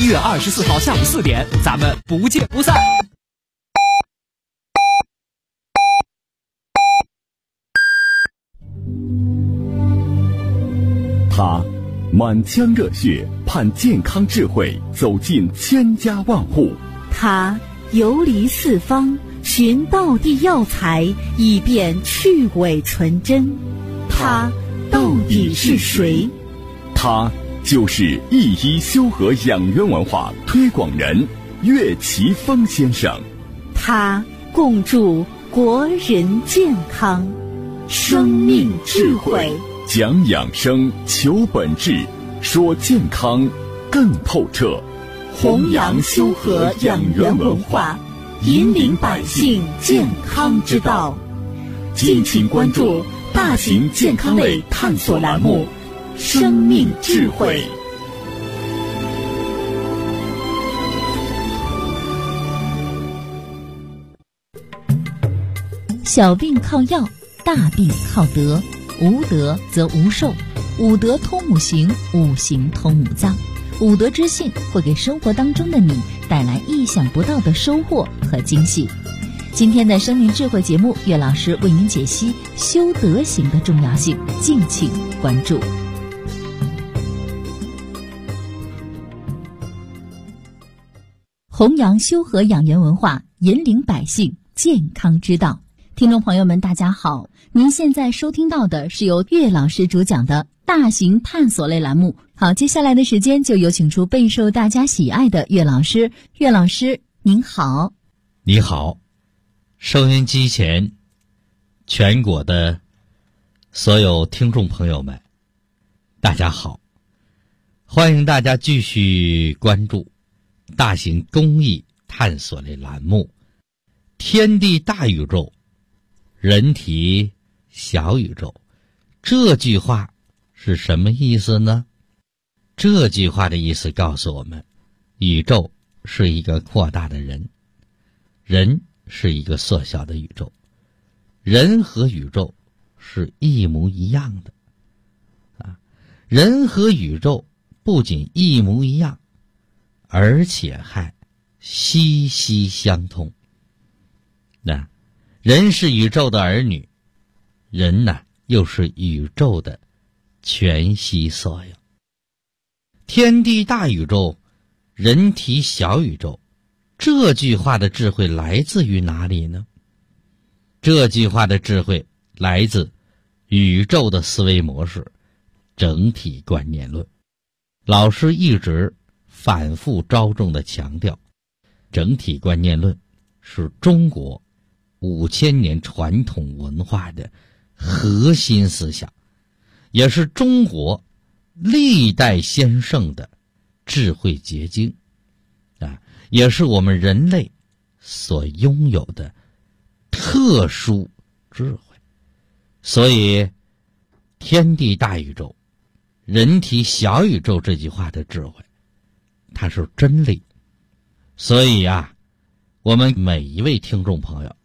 11月24号下午4点，咱们不见不散。 他满腔热血盼健康智慧走进千家万户， 他游离四方寻道地药材，以便去伪存真。他到底是谁？ 他就是一医修和养元文化推广人岳奇峰先生。 他共筑国人健康，生命智慧， 讲养生，求本质，说健康更透彻， 弘扬修和养元文化，引领百姓健康之道。敬请关注大型健康类探索栏目《生命智慧》。 小病靠药，大病靠德，无德则无寿。五德通五行，五行通五脏。五德之幸会给生活当中的你带来意想不到的收获和惊喜。今天的生命智慧节目，岳老师为您解析修德行的重要性，敬请关注。弘扬修和养元文化，引领百姓健康之道。听众朋友们，大家好，您现在收听到的是由岳老师主讲的大型探索类栏目。好，接下来的时间就有请出备受大家喜爱的岳老师。岳老师您好。 你好，收音机前全国的所有听众朋友们，大家好，欢迎大家继续关注大型公益探索类栏目天地大宇宙，人体小宇宙。这句话是什么意思呢？这句话的意思告诉我们，宇宙是一个扩大的人，人是一个缩小的宇宙，人和宇宙是一模一样的人和宇宙不仅一模一样，而且还息息相通。人是宇宙的儿女，人呢又是宇宙的全息缩影。天地大宇宙，人体小宇宙，这句话的智慧来自于哪里呢？这句话的智慧来自宇宙的思维模式，整体观念论。老师一直反复着重地强调，整体观念论是中国5000年传统文化的核心思想，也是中国历代先圣的智慧结晶也是我们人类所拥有的特殊智慧。所以天地大宇宙，人体小宇宙这句话的智慧，它是真理。所以我们每一位听众朋友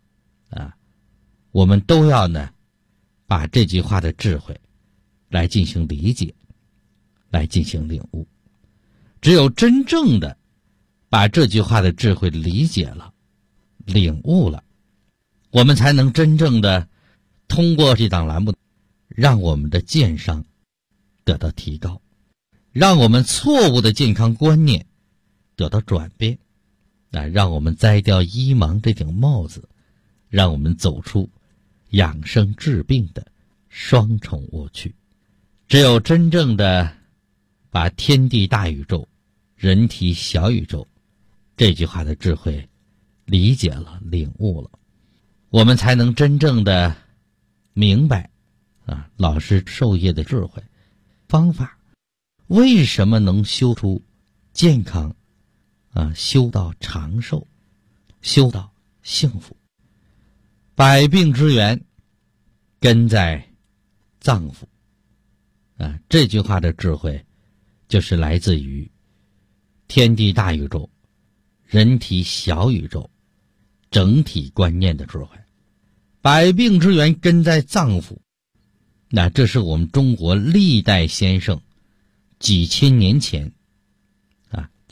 我们都要呢把这句话的智慧来进行理解，来进行领悟。只有真正的把这句话的智慧理解了，领悟了，我们才能真正的通过这档栏目，让我们的健商得到提高，让我们错误的健康观念得到转变让我们摘掉医盲这顶帽子，让我们走出养生治病的双重误区。只有真正的把天地大宇宙，人体小宇宙这句话的智慧理解了，领悟了，我们才能真正的明白老师授业的智慧方法，为什么能修出健康修到长寿，修到幸福。百病之源根在脏腑这句话的智慧就是来自于天地大宇宙，人体小宇宙整体观念的智慧。百病之源根在脏腑，这是我们中国历代先圣几千年前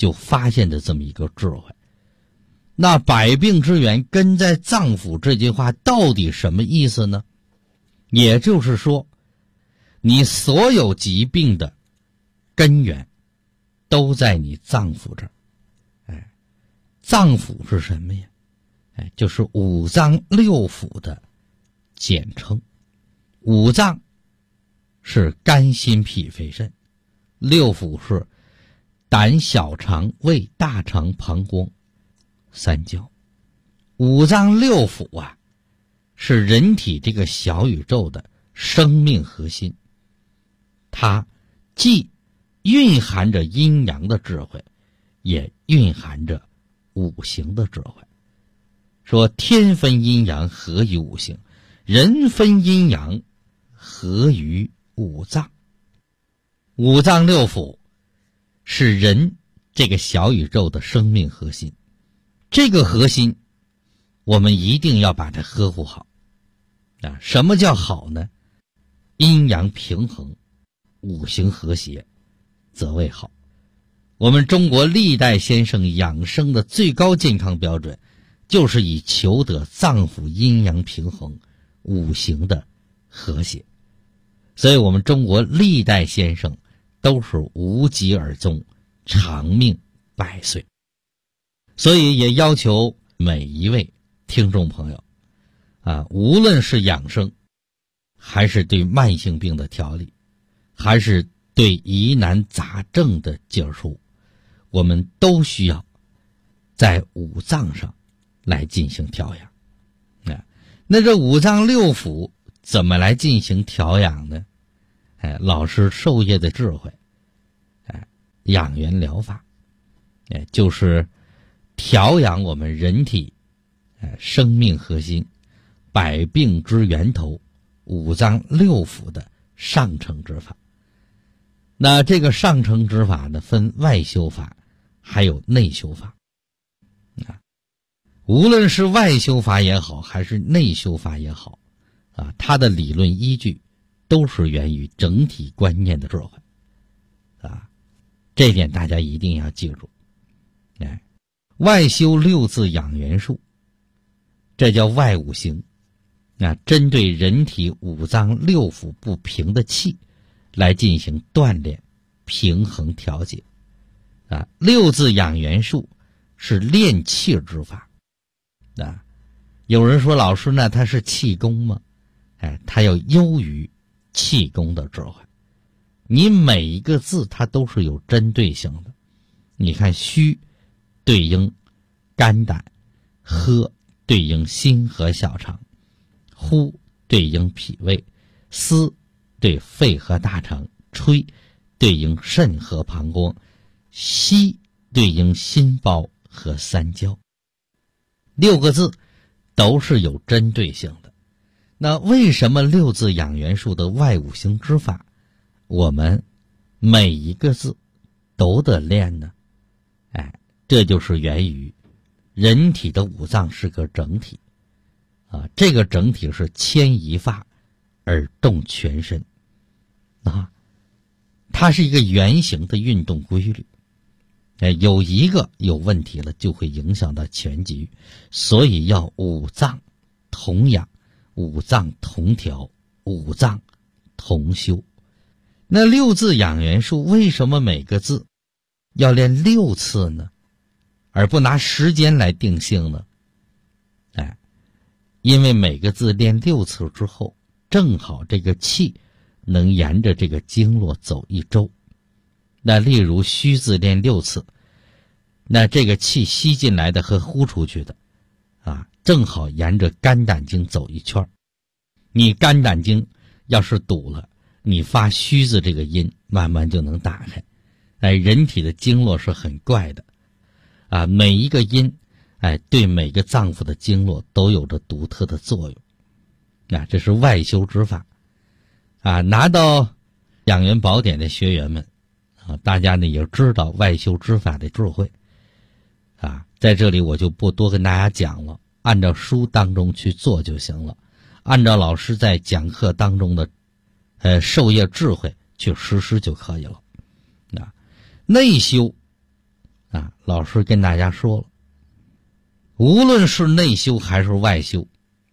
就发现的这么一个智慧。那百病之源根在脏腑这句话到底什么意思呢？也就是说，你所有疾病的根源都在你脏腑这儿。脏腑是什么呀？就是五脏六腑的简称。五脏是肝心脾肺肾，六腑是胆小肠胃大肠膀胱三焦。五脏六腑啊，是人体这个小宇宙的生命核心，它既蕴含着阴阳的智慧，也蕴含着五行的智慧。说天分阴阳合于五行，人分阴阳合于五脏。五脏六腑是人这个小宇宙的生命核心，这个核心我们一定要把它呵护好。什么叫好呢？阴阳平衡，五行和谐，则为好。我们中国历代先生养生的最高健康标准，就是以求得脏腑阴阳平衡，五行的和谐。所以我们中国历代先生都是无疾而终，长命百岁。所以也要求每一位听众朋友无论是养生，还是对慢性病的调理，还是对疑难杂症的解除，我们都需要在五脏上来进行调养。那这五脏六腑怎么来进行调养呢？老师授业的智慧，养元疗法，就是调养我们人体生命核心百病之源头五脏六腑的上乘之法。那这个上乘之法呢，分外修法还有内修法。无论是外修法也好，还是内修法也好它的理论依据都是源于整体观念的智慧这点大家一定要记住。外修六字养元术，这叫外五行针对人体五脏六腑不平的气来进行锻炼平衡调节六字养元术是练气之法有人说老师呢，它是气功吗？它要优于气功的智慧。你每一个字它都是有针对性的。你看虚对应肝胆，喝对应心和小肠，呼对应脾胃，思对肺和大肠，吹对应肾和膀胱，吸对应心包和三焦。六个字都是有针对性的。那为什么六字养元术的外五行之法我们每一个字都得练呢？这就是源于人体的五脏是个整体这个整体是牵一发而动全身它是一个圆形的运动规律有一个有问题了，就会影响到全局，所以要五脏同养，五脏同调，五脏同修。那六字养元术为什么每个字要练6次呢？而不拿时间来定性呢？因为每个字练6次之后，正好这个气能沿着这个经络走一周。那例如虚字练6次，那这个气吸进来的和呼出去的正好沿着肝胆经走一圈。你肝胆经要是堵了，你发虚字这个音慢慢就能打开。人体的经络是很怪的每一个音对每个脏腑的经络都有着独特的作用这是外修之法拿到养元宝典的学员们大家呢也知道外修之法的智慧在这里我就不多跟大家讲了，按照书当中去做就行了，按照老师在讲课当中的授业智慧去实施就可以了内修老师跟大家说了，无论是内修还是外修，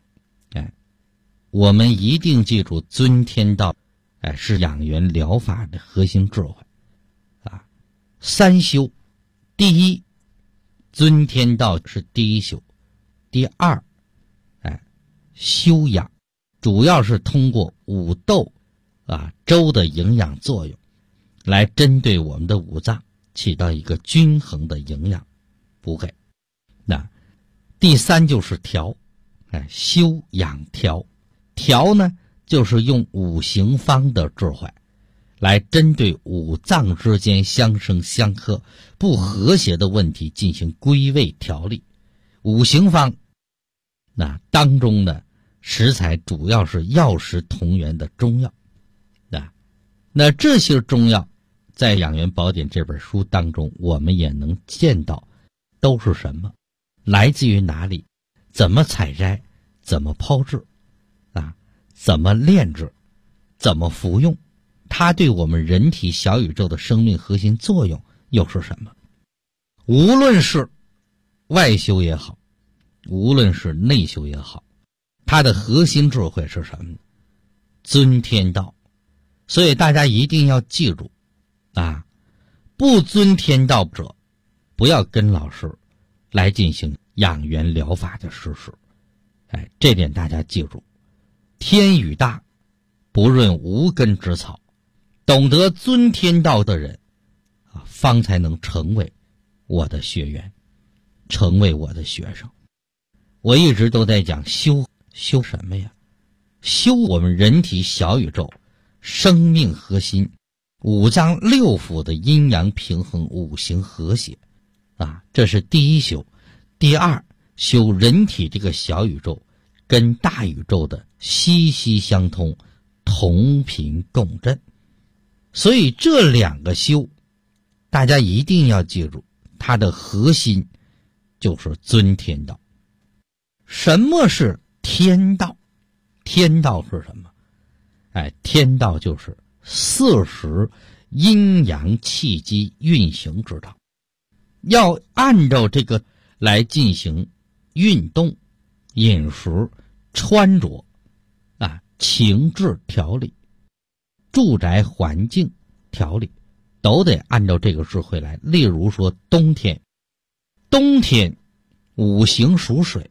我们一定记住尊天道，是养元疗法的核心智慧。三修，第一，尊天道是第一修；第二，修养，主要是通过五斗周的营养作用，来针对我们的五脏起到一个均衡的营养补给。第三就是调，修养调，调呢就是用五行方的智慧来针对五脏之间相生相克不和谐的问题进行归位调理。五行方当中的食材主要是药食同源的中药。那这些中药在《养元宝典》这本书当中我们也能见到都是什么，来自于哪里，怎么采摘，怎么炮制，怎么炼制，怎么服用，它对我们人体小宇宙的生命核心作用又是什么。无论是外修也好，无论是内修也好，它的核心智慧是什么呢？尊天道。所以大家一定要记住不尊天道者，不要跟老师来进行养元疗法的实施。这点大家记住，天宇大，不润无根之草，懂得尊天道的人方才能成为我的学员，成为我的学生。我一直都在讲修什么呀？修我们人体小宇宙生命核心五脏六腑的阴阳平衡，五行和谐这是第一修。第二，修人体这个小宇宙跟大宇宙的息息相通，同频共振。所以这两个修大家一定要记住，它的核心就是尊天道。什么是天道？天道是什么？天道就是四时阴阳气机运行之道，要按照这个来进行运动、饮食、穿着情志调理，住宅环境调理，都得按照这个智慧来。例如说冬天五行属水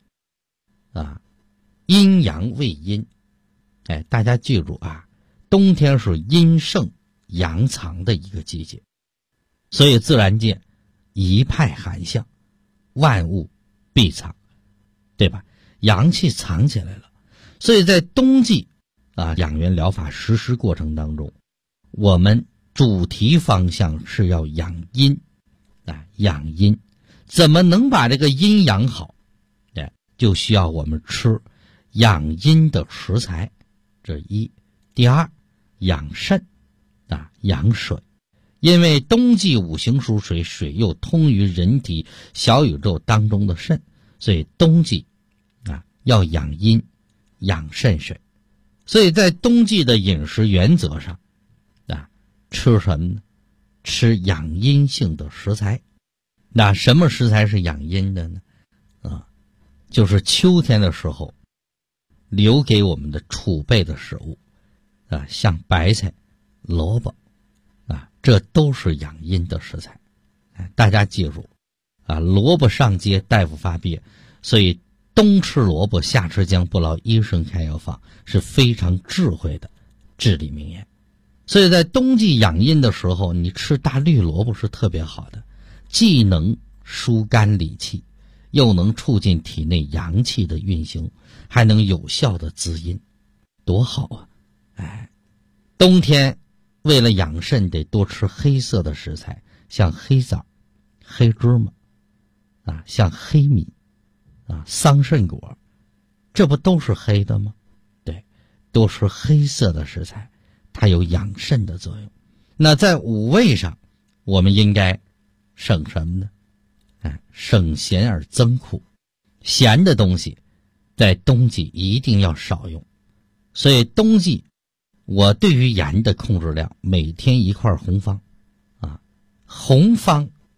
阴阳为阴，大家记住冬天是阴盛阳藏的一个季节，所以自然界一派寒象，万物必藏，对吧？阳气藏起来了。所以在冬季养元疗法实施过程当中，我们主题方向是要养阴养阴。怎么能把这个阴养好？就需要我们吃养阴的食材，这一。第二，养肾养水。因为冬季五行属水，水又通于人体小宇宙当中的肾，所以冬季要养阴养肾水。所以在冬季的饮食原则上吃什么呢？吃养阴性的食材。那什么食材是养阴的呢？就是秋天的时候留给我们的储备的食物像白菜、萝卜这都是养阴的食材。大家记住萝卜上街大夫发憋，所以冬吃萝卜夏吃姜，不劳医生开药方，是非常智慧的至理名言。所以在冬季养阴的时候，你吃大绿萝卜是特别好的，既能疏肝理气，又能促进体内阳气的运行，还能有效的滋阴，多好冬天为了养肾得多吃黑色的食材，像黑枣、黑芝麻像黑米桑葚果，这不都是黑的吗？对，多吃黑色的食材，它有养肾的作用。那在五味上，我们应该省什么呢？省咸而增苦。咸的东西在冬季一定要少用，所以冬季我对于盐的控制量，每天一块红方红方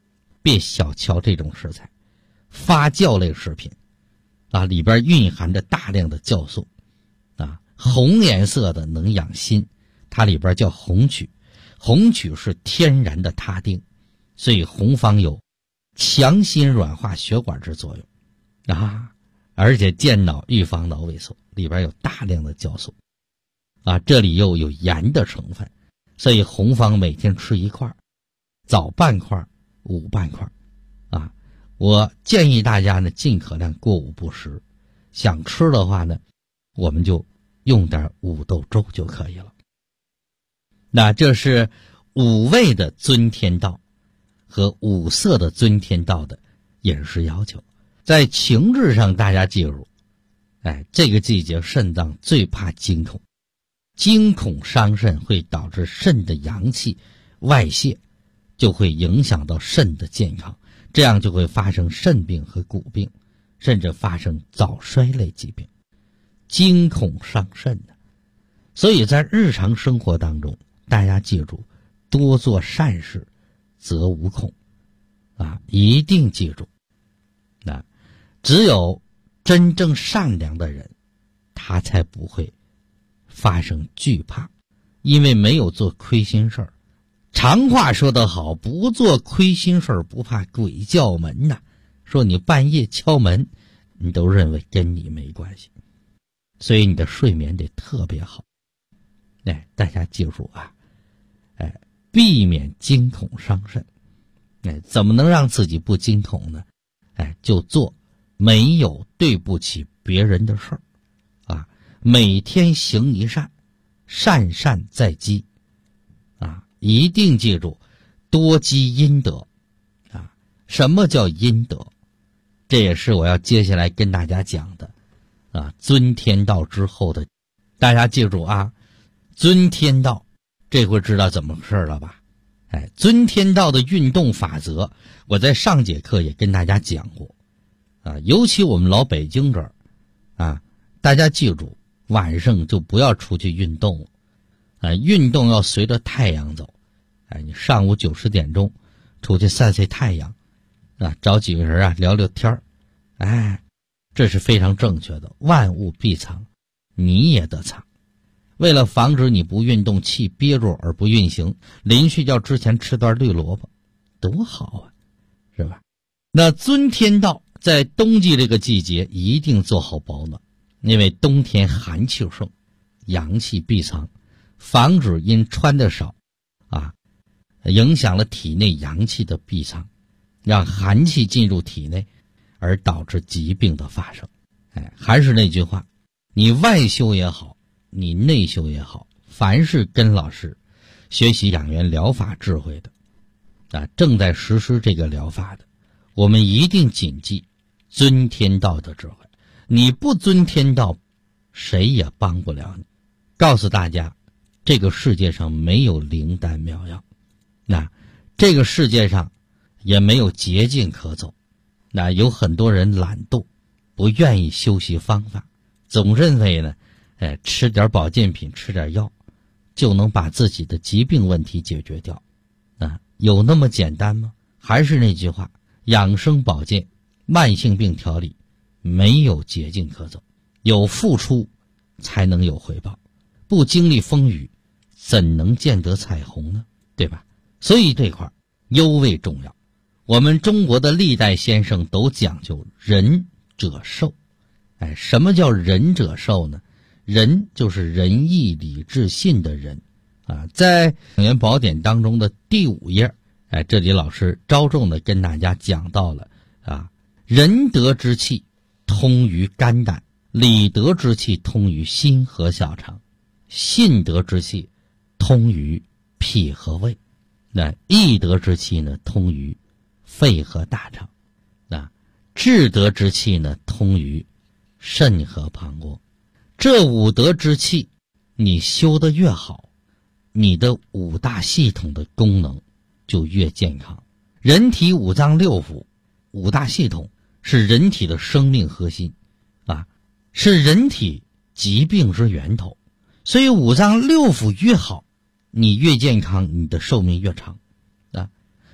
别小瞧这种食材，发酵类食品啊，里边蕴含着大量的酵素啊，红颜色的能养心，它里边叫红曲，红曲是天然的他汀，所以红方有强心软化血管之作用啊，而且健脑预防脑萎缩，里边有大量的酵素啊，这里又有盐的成分，所以红方每天吃一块，早半块，午半块啊。我建议大家呢尽可量过午不食，想吃的话呢，我们就用点五豆粥就可以了。那这是五味的尊天道和五色的尊天道的饮食要求。在情志上大家记住，这个季节肾脏最怕惊恐，惊恐伤肾会导致肾的阳气外泄，就会影响到肾的健康，这样就会发生肾病和骨病，甚至发生早衰类疾病。惊恐伤肾的，所以在日常生活当中，大家记住，多做善事，则无恐啊！一定记住，那只有真正善良的人，他才不会发生惧怕，因为没有做亏心事儿。常话说得好，不做亏心事儿，不怕鬼叫门呐。说你半夜敲门，你都认为跟你没关系，所以你的睡眠得特别好。大家记住啊，避免惊恐伤肾。怎么能让自己不惊恐呢？就做没有对不起别人的事儿啊，每天行一善，善善在积啊，一定记住多积阴德啊。什么叫阴德？这也是我要接下来跟大家讲的啊。尊天道之后的，大家记住啊，尊天道这回知道怎么回事了吧？尊天道的运动法则，我在上节课也跟大家讲过啊。尤其我们老北京这儿啊，大家记住，晚上就不要出去运动了，运动要随着太阳走。你上午9、10点钟出去晒晒太阳啊，找几个人啊聊聊天儿，这是非常正确的。万物必藏，你也得藏。为了防止你不运动气憋住而不运行，临睡觉之前吃段绿萝卜，多好啊，是吧？那尊天道在冬季这个季节一定做好保暖，因为冬天寒气盛，阳气闭藏，防止因穿的少啊，影响了体内阳气的闭藏，让寒气进入体内，而导致疾病的发生。还是那句话，你外修也好，你内修也好，凡是跟老师学习养元疗法智慧的正在实施这个疗法的，我们一定谨记尊天道的智慧。你不尊天道，谁也帮不了你。告诉大家，这个世界上没有灵丹妙药，这个世界上也没有捷径可走。有很多人懒惰，不愿意修习方法，总认为呢吃点保健品，吃点药就能把自己的疾病问题解决掉有那么简单吗？还是那句话，养生保健慢性病调理没有捷径可走，有付出才能有回报，不经历风雨怎能见得彩虹呢？对吧？所以这块尤为重要。我们中国的历代先生都讲究仁者寿。什么叫仁者寿呢？仁就是仁义礼智信的仁在《养元宝典》当中的第5页这里老师着重的跟大家讲到了仁德之气通于肝胆，礼德之气通于心和小肠，信德之气通于脾和胃，义德之气呢通于肺和大肠，智德之气呢通于肾和膀胱。这5德之气你修得越好，你的5大系统的功能就越健康。人体5脏6腑5大系统是人体的生命核心是人体疾病之源头，所以5脏6腑越好，你越健康，你的寿命越长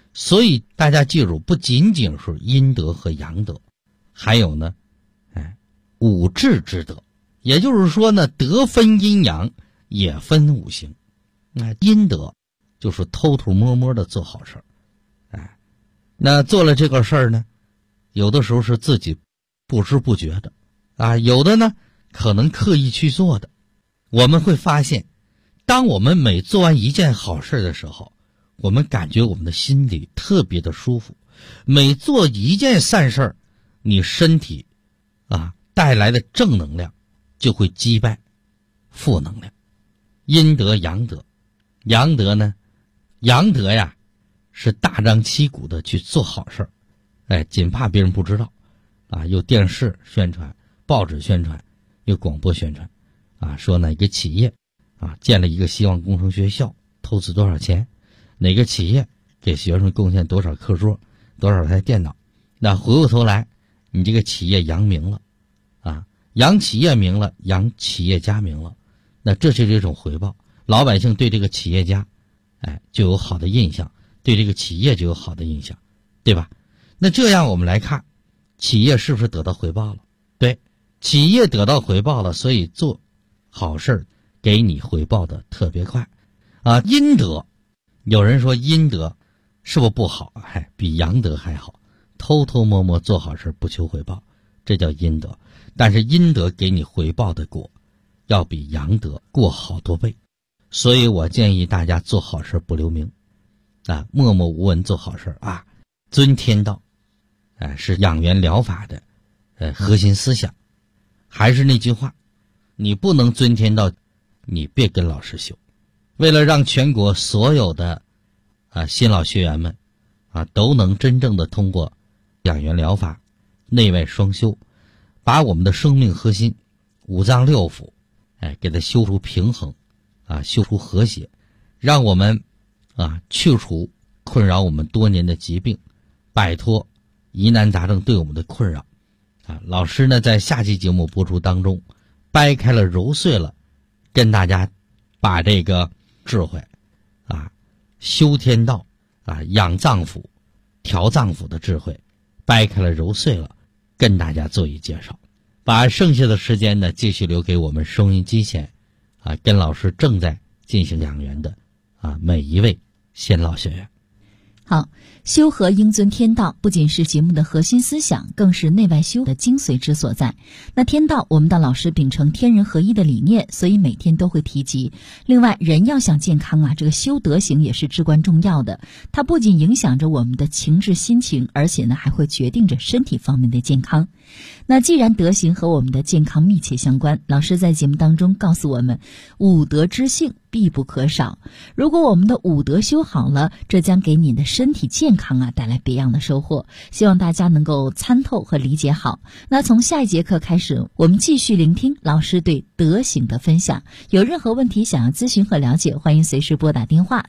所以大家记住，不仅仅是阴德和阳德，还有呢，五志之德，也就是说呢，德分阴阳，也分五行。阴德就是偷偷摸摸的做好事儿，那做了这个事儿呢，有的时候是自己不知不觉的，有的呢可能刻意去做的。我们会发现，当我们每做完一件好事的时候，我们感觉我们的心里特别的舒服。每做一件善事儿，你身体带来的正能量就会击败负能量。阴德阳德，阳德呢，阳德呀是大张旗鼓的去做好事儿，仅怕别人不知道，有电视宣传，报纸宣传，有广播宣传，说哪个企业建了一个希望工程学校，投资多少钱，哪个企业给学生贡献多少课桌，多少台电脑。那回过头来，你这个企业扬名了，扬企业名了，扬企业家名了，那这是这种回报。老百姓对这个企业家就有好的印象，对这个企业就有好的印象，对吧？那这样我们来看，企业是不是得到回报了？对，企业得到回报了，所以做好事给你回报的特别快。阴德，有人说阴德是不是不好？比阳德还好，偷偷摸摸做好事不求回报，这叫阴德。但是阴德给你回报的果要比阳德过好多倍，所以我建议大家做好事不留名，默默无闻做好事尊天道，是养元疗法的核心思想。还是那句话，你不能尊天道，你别跟老师修。为了让全国所有的新老学员们都能真正的通过养元疗法内外双修，把我们的生命核心五脏六腑给它修出平衡，修出和谐，让我们去除困扰我们多年的疾病，摆脱疑难杂症对我们的困扰。老师呢在下期节目播出当中掰开了揉碎了，跟大家把这个智慧修天道养脏腑调脏腑的智慧掰开了揉碎了，跟大家做一介绍。把剩下的时间呢继续留给我们收音机前跟老师正在进行养元的每一位先老学员。 好，修和应尊天道不仅是节目的核心思想，更是内外修的精髓之所在。那天道，我们的老师秉承天人合一的理念，所以每天都会提及。另外，人要想健康这个修德行也是至关重要的。它不仅影响着我们的情志心情，而且呢还会决定着身体方面的健康。那既然德行和我们的健康密切相关，老师在节目当中告诉我们，五德之幸必不可少。如果我们的五德修好了，这将给你的身体健康带来别样的收获。希望大家能够参透和理解好。那从下一节课开始，我们继续聆听老师对德行的分享。有任何问题想要咨询和了解，欢迎随时拨打电话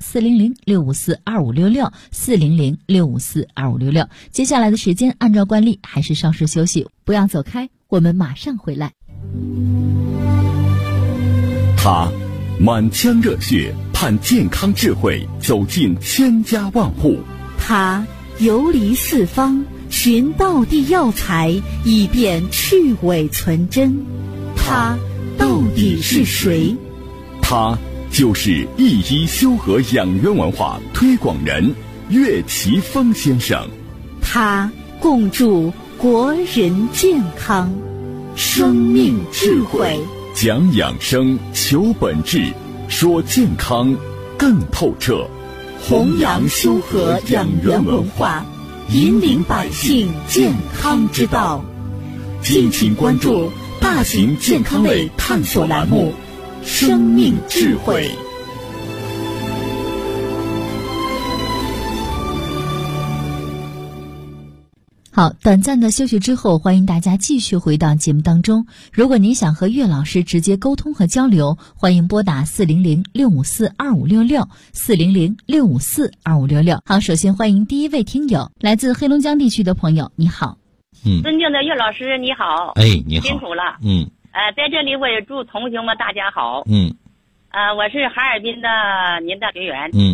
400-654-2566 400-654-2566。接下来的时间按照惯例还是稍事休息，不要走开，我们马上回来。 他满腔热血盼健康智慧走进千家万户， 他游离四方寻道地药材，以便去伪存真。他到底是谁？ 他就是一医修和养元文化推广人岳奇峰先生。 他共筑国人健康，生命智慧， 讲养生，求本质，说健康更透彻， 弘扬修和养元文化，引领百姓健康之道。敬请关注大型健康类探索栏目《生命智慧》。 好，短暂的休息之后，欢迎大家继续回到节目当中。如果您想和岳老师直接沟通和交流，欢迎拨打400-654-2566 400-654-2566。好，首先欢迎第一位听友，来自黑龙江地区的朋友，你好。 尊敬的岳老师你好。 你好。 辛苦了。在这里我也祝同学们大家好。我是哈尔滨的您的学员。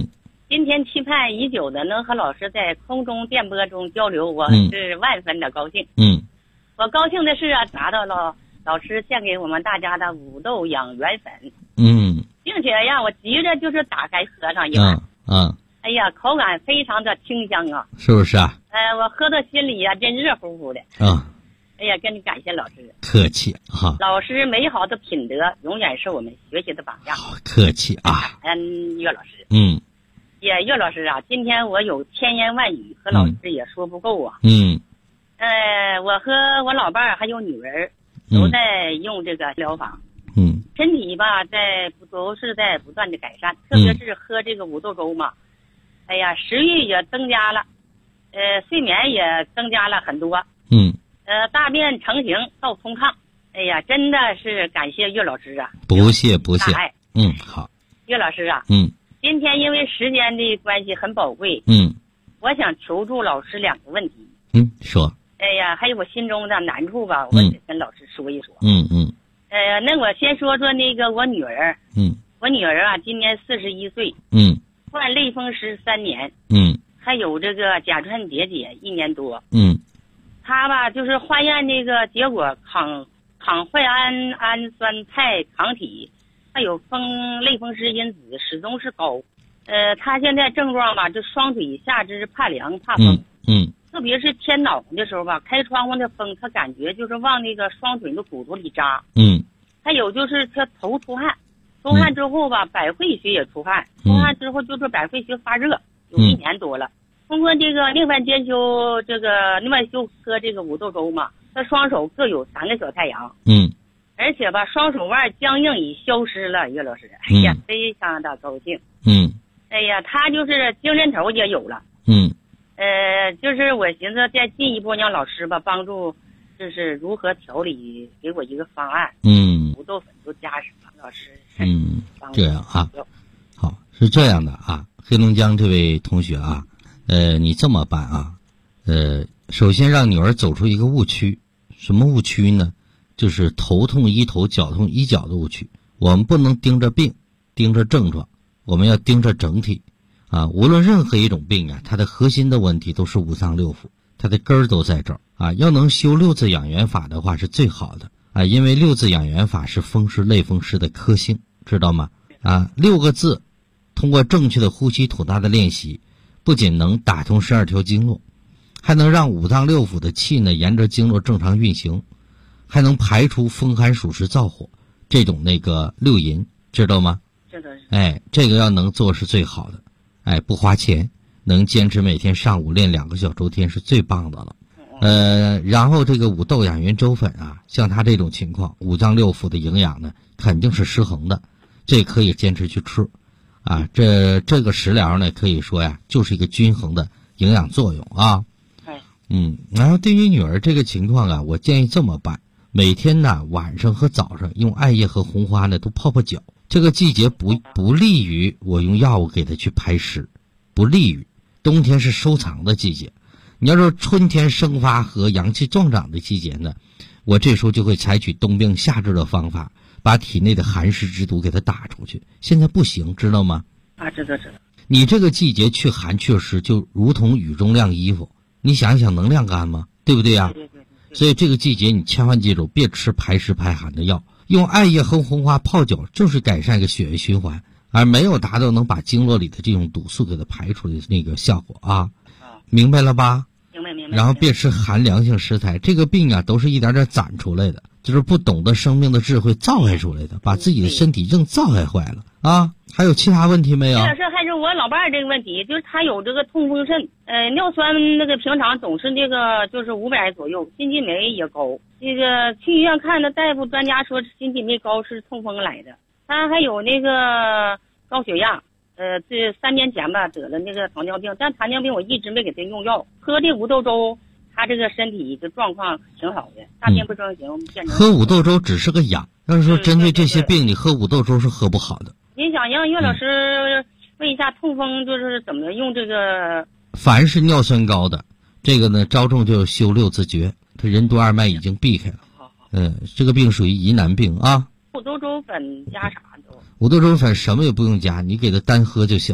今天期盼已久的能和老师在空中电波中交流，我是万分的高兴。我高兴的是啊，拿到了老师献给我们大家的五豆养元粉。并且让我急着就是打开喝上一碗。哎呀，口感非常的清香啊， 是不是啊？ 我喝到心里啊，真热乎乎的。哎呀，跟你感谢老师， 客气哈。 老师美好的品德永远是我们学习的榜样。 好，客气啊。 岳老师。岳老师啊，今天我有千言万语和老师也说不够啊。我和我老伴儿还有女儿都在用这个疗法。身体吧都是在不断的改善，特别是喝这个五豆粥嘛。哎呀，食欲也增加了，睡眠也增加了很多。大便成型到通畅。哎呀，真的是感谢岳老师啊！ 不谢。好。 岳老师啊，今天因为时间的关系很宝贵。我想求助老师2个问题。 说。 哎呀，还有我心中的难处吧，我得跟老师说一说。那我先说说那个我女儿。我女儿啊，今年41岁。患类风湿3年。还有这个甲状结节1年多。她吧就是化验那个结果抗坏氨酸肽抗体还有类风湿因子始终是高。她现在症状吧，就双腿下肢怕凉怕风。特别是天暖和的时候吧，开窗户的风，她感觉就是往那个双腿的骨头里扎。还有就是她头出汗，出汗之后吧，百会穴也出汗，出汗之后就是百会穴发热，有1年多了。通过这个另外修喝这个五豆粥嘛，她双手各有3个小太阳。而且吧，双手腕僵硬已消失了。岳老师，哎呀，非常的高兴。哎呀，她就是精神头也有了。就是我寻思再进一步让老师吧帮助，就是如何调理，给我一个方案。五豆粉都加什么？老师。 这样啊，好，是这样的啊，黑龙江这位同学啊，你这么办啊，首先让女儿走出一个误区，什么误区呢？就是头痛医头，脚痛医脚的误区。我们不能盯着病，盯着症状，我们要盯着整体。无论任何一种病啊，它的核心的问题都是五脏六腑，它的根儿都在这儿啊。要能修6字养元法的话是最好的啊，因为6字养元法是风湿类风湿的克星，知道吗？6个字，通过正确的呼吸吐纳的练习，不仅能打通12条经络，还能让五脏六腑的气呢沿着经络正常运行，还能排除风寒暑湿燥火这种那个六淫，知道吗？ 知道。 这个要能做是最好的。不花钱，能坚持每天上午练2个小周天是最棒的了。然后这个五豆养元粥粉啊，像他这种情况，五脏六腑的营养呢肯定是失衡的，这可以坚持去吃啊。这个食疗呢，可以说呀，就是一个均衡的营养作用啊。然后对于女儿这个情况啊，我建议这么办：每天呢晚上和早上用艾叶和红花呢都泡泡脚。这个季节不利于我用药物给它去排湿，不利于。冬天是收藏的季节，你要说春天生发和阳气壮长的季节呢，我这时候就会采取冬病夏治的方法，把体内的寒湿之毒给它打出去。现在不行，知道吗？ 知道。 你这个季节去寒去湿，就如同雨中晾衣服，你想一想能晾干吗？对不对呀？ 对。 所以这个季节你千万记住，别吃排湿排寒的药。用艾叶和红花泡脚，就是改善一个血液循环，而没有达到能把经络里的这种毒素给它排出的那个效果啊。明白了吧？ 明白。 然后别吃寒凉性食材，这个病啊都是一点点攒出来的，就是不懂得生命的智慧造害出来的，把自己的身体正造害坏了啊。还有其他问题没有？ 这还是我老伴儿这个问题，就是他有这个痛风肾，尿酸那个平常总是这个就是500左右，心肌酶也高。这个去医院看的大夫专家说心肌酶高是痛风来的。他还有那个高血压，这3年前吧得了那个糖尿病，但糖尿病我一直没给他用药，喝这五豆粥，他这个身体的状况挺好的，大便不成形。 喝五豆粥只是个养，要是说针对这些病，你喝五豆粥是喝不好的。 您想让岳老师问一下痛风就是怎么用这个？ 凡是尿酸高的，这个呢着重就修6字诀，这任督二脉已经避开了。 好。 这个病属于疑难病啊。 五豆粥粉加啥都？ 五豆粥粉什么也不用加，你给它单喝就行了。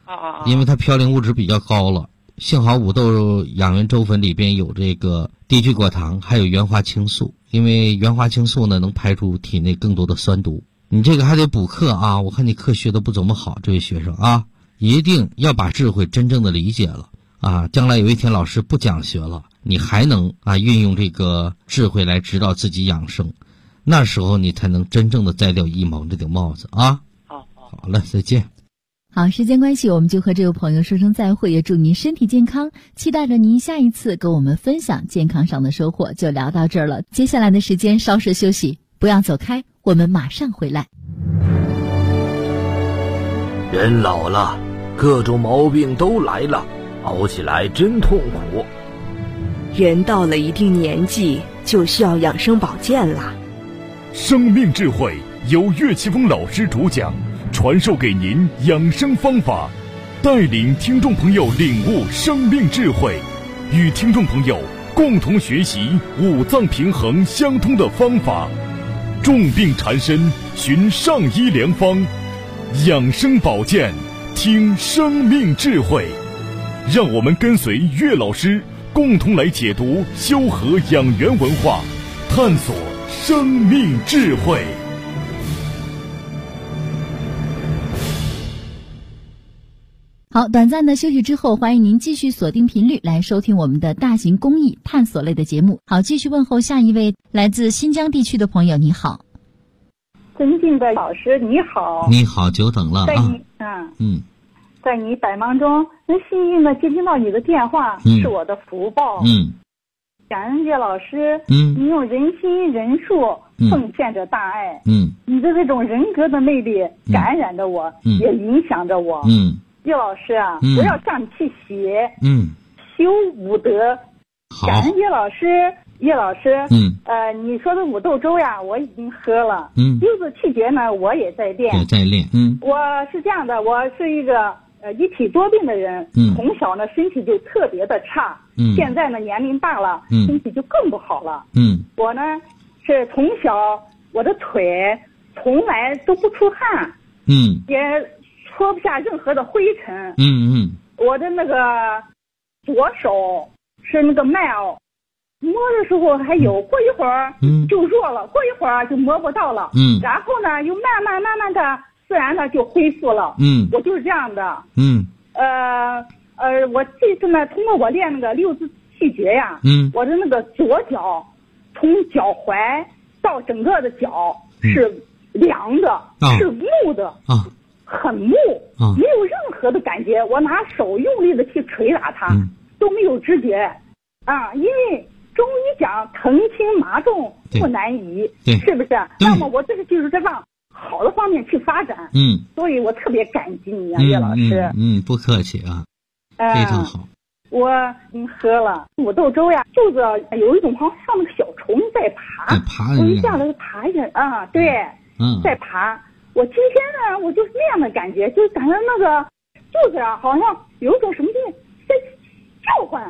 因为它嘌呤物质比较高了。幸好五豆养元粥粉里边有这个低聚果糖，还有原花青素，因为原花青素呢能排出体内更多的酸毒。你这个还得补课啊，我看你课学的不怎么好，这位学生啊，一定要把智慧真正的理解了啊！将来有一天老师不讲学了，你还能运用这个智慧来指导自己养生，那时候你才能真正的摘掉一毛这顶帽子啊！好了，再见。 好，时间关系，我们就和这位朋友说声再会，也祝您身体健康，期待着您下一次跟我们分享健康上的收获。就聊到这儿了，接下来的时间稍事休息，不要走开，我们马上回来。 人老了，各种毛病都来了，熬起来真痛苦。 人到了一定年纪，就需要养生保健啦。 生命智慧由岳奇峰老师主讲，传授给您养生方法，带领听众朋友领悟生命智慧，与听众朋友共同学习五脏平衡相通的方法。重病缠身，寻上医良方，养生保健，听生命智慧。让我们跟随岳老师，共同来解读修和养元文化，探索生命智慧。 好，短暂的休息之后，欢迎您继续锁定频率来收听我们的大型公益探索类的节目。好，继续问候下一位来自新疆地区的朋友，你好。 尊敬的老师你好。 你好，久等了在你百忙中能幸运的接听到你的电话，是我的福报。感恩岳老师，你用人心仁术奉献着大爱，你的这种人格的魅力感染着我，也影响着我。岳老师啊，我要向你去学，修五德。感恩岳老师，你说的五豆粥呀，我已经喝了。六字气诀呢，我也在练。我是这样的，我是一个一体多病的人，从小呢身体就特别的差，现在呢年龄大了，身体就更不好了。我呢是从小我的腿从来都不出汗，也搓不下任何的灰尘。我的那个左手是那个脉摸的时候还有，过一会儿就弱了，过一会儿就摸不到了。然后呢又慢慢的自然的就恢复了。我就是这样的。我这次呢通过我练那个六字气诀呀，我的那个左脚从脚踝到整个的脚是凉的，是木的，很木，没有任何的感觉。我拿手用力的去捶打它，都没有知觉因为中医讲疼轻麻重不难移，是不是？那么我这个就是在往好的方面去发展。所以我特别感激你啊，岳老师。 不客气啊，非常好。 我喝了五豆粥呀，就是有一种好像那个小虫在爬，我一下子爬下对，在爬。我今天呢，我就是那样的感觉，就感觉那个肚子好像有一种什么东西在叫唤，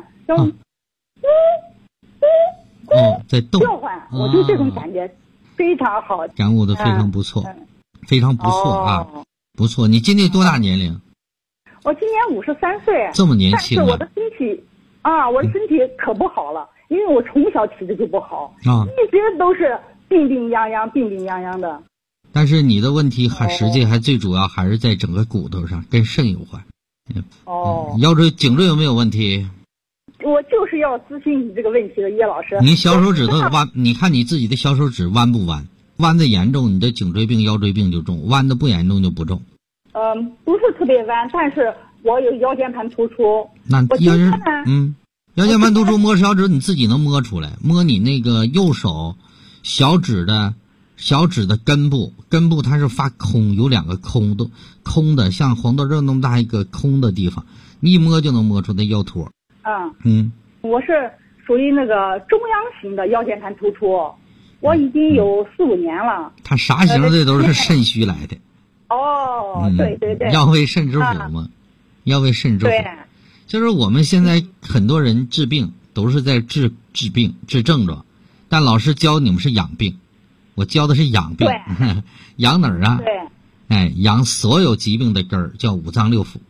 在动叫唤，我就这种感觉非常好， 感悟的非常不错，非常不错不错。你今年多大年龄？ 我今年53岁， 这么年轻但是我的身体我的身体可不好了，因为我从小体质就不好，一直都是病病殃殃的。 但是你的问题实际还最主要还是在整个骨头上，跟肾有关。腰椎、颈椎有没有问题？ 我就是要咨询你这个问题的，叶老师。 你小手指头弯，你看你自己的小手指弯不弯？弯的严重，你的颈椎病、腰椎病就重；弯的不严重就不重。 不是特别弯，但是我有腰间盘突出。 那腰间盘突出摸小指，你自己能摸出来。摸你那个右手小指的根部它是发空，有两个空的，像黄豆肉那么大一个空的地方，你一摸就能摸出那腰托。 我是属于那个中央型的腰间盘突出，我已经有4-5年了。 它啥型的都是肾虚来的。 对， 腰胃肾之府嘛，腰胃肾之府。就是我们现在很多人治病都是在治病治症状，但老师教你们是养病，我教的是养病。养哪儿啊？养所有疾病的根儿叫五脏六腑。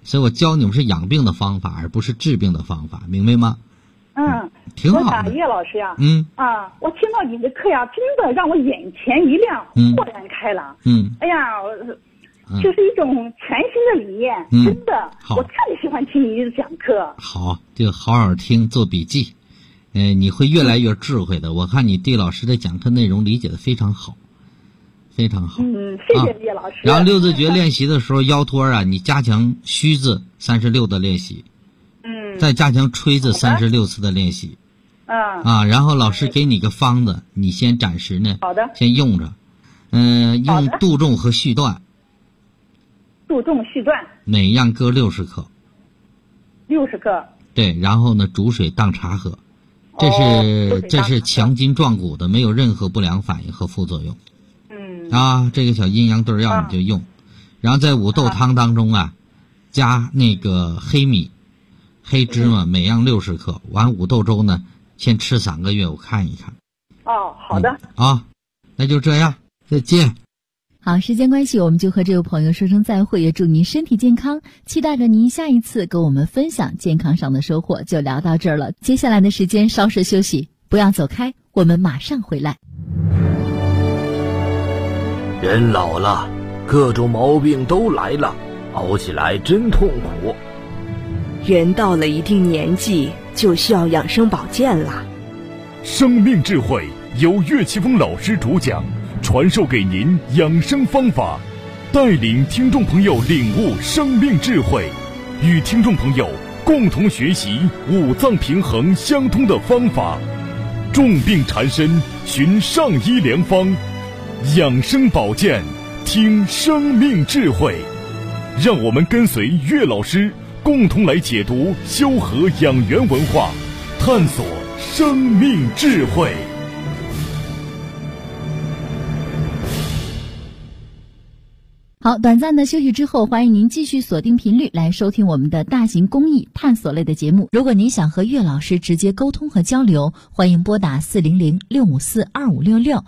所以我教你们是养病的方法，而不是治病的方法，明白吗？挺好的。 岳老师呀，我听到你的课呀，真的让我眼前一亮，豁然开朗。哎呀，就是一种全新的理念，真的，我特别喜欢听你的讲课。 好，就好好听，做笔记。你会越来越智慧的。我看你对老师的讲课内容理解的非常好，非常好。 谢谢叶老师。 然后六字诀练习的时候，腰托啊，你加强虚字36的练习，再加强吹字36次的练习。然后老师给你个方子，你先暂时呢， 好的， 先用着。用杜仲和续断。 杜仲续断。 每样各60克。 60克。 对，然后呢，煮水当茶喝。这是强筋壮骨的，没有任何不良反应和副作用。这个小阴阳对药你就用，然后在五豆汤当中加那个黑米、黑芝麻，每样60克。完五豆粥呢，先吃3个月，我看一看。 好的。 那就这样，再见。 好，时间关系，我们就和这位朋友说声再会，也祝您身体健康，期待着您下一次跟我们分享健康上的收获。就聊到这儿了，接下来的时间稍事休息，不要走开，我们马上回来。 人老了，各种毛病都来了，熬起来真痛苦。 人到了一定年纪，就需要养生保健了。 生命智慧由岳奇峰老师主讲，传授给您养生方法，带领听众朋友领悟生命智慧，与听众朋友共同学习五脏平衡相通的方法。重病缠身，寻上医良方，养生保健，听生命智慧。让我们跟随岳老师，共同来解读修和养元文化，探索生命智慧。 好，短暂的休息之后，欢迎您继续锁定频率来收听我们的大型公益探索类的节目。如果您想和岳老师直接沟通和交流，欢迎拨打400-654-2566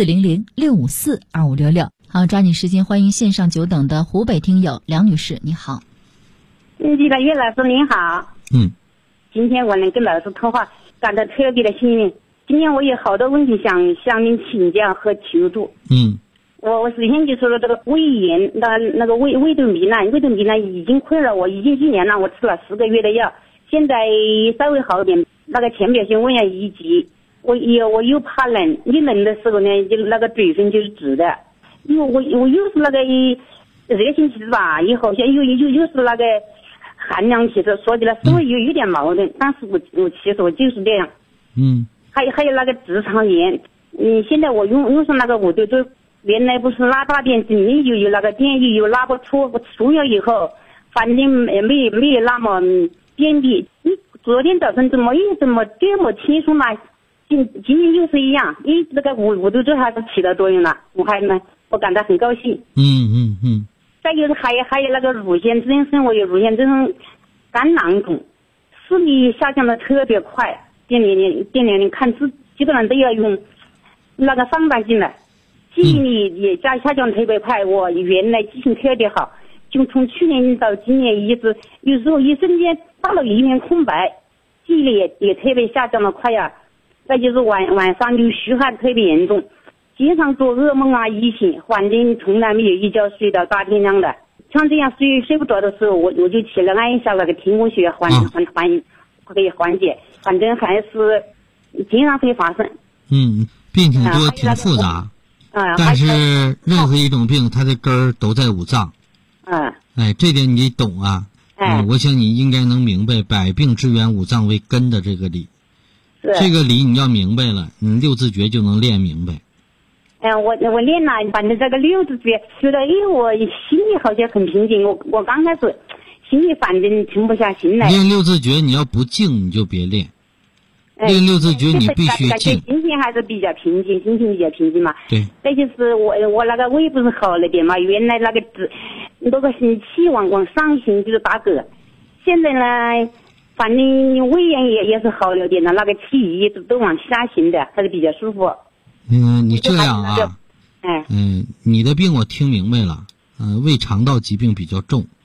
400-654-2566。好，抓紧时间，欢迎线上久等的湖北听友梁女士，你好。 这个岳老师您好。今天我能跟老师通话，感到特别的幸运。今天我有好多问题想向您请教和求助。我首先就说了这个胃炎，那个胃窦糜烂已经困扰我已经1年了，我吃了10个月的药，现在稍微好一点。那个浅表性胃炎1级，我又怕冷，一冷的时候呢，就那个嘴唇就是紫的。因为我又是那个热性体质吧，也好像又是那个寒凉体质，说起来稍微有点矛盾，但是我其实我就是这样。还有那个直肠炎，现在我用上那个5豆粥。原来不是拉大便，里面有那个便秘，又拉不出。我吃药以后，反正没有那么便秘。昨天早晨怎么这么轻松了？今天又是一样。那个5豆粥还是起到作用了，我感到很高兴。再就是还有那个乳腺增生，我有乳腺增生肝囊肿，视力下降的特别快，电年龄看字基本上都要用那个放大镜了。记忆力也下降特别快，我原来记性特别好，就从去年到今年一直，有时候一瞬间大脑一片空白，记忆力也特别下降的快呀。再就是晚上就虚汗特别严重，经常做噩梦一醒，反正从来没有一觉睡到大天亮的。像这样睡不着的时候，我就起来按一下那个听风穴，可以缓解。反正还是经常会发生。 病挺多，挺复杂。但是任何一种病，它的根儿都在五脏。这点你懂啊。我想你应该能明白百病之源五脏为根的这个理。这个理你要明白了，你6字诀就能练明白。 我练了，反正这个6字诀觉得我心里好像很平静。我刚开始心里反正停不下心来。 练6字诀你要不静你就别练。练6字诀你必须静。 心情还是比较平静，嘛。 对。 再就是我那个胃不是好了点嘛，原来那个气往上行就是打嗝，现在呢，反正胃炎也是好了点的，那个气一直都往下行的，还是比较舒服。 你这样啊。你的病我听明白了。胃肠道疾病比较重，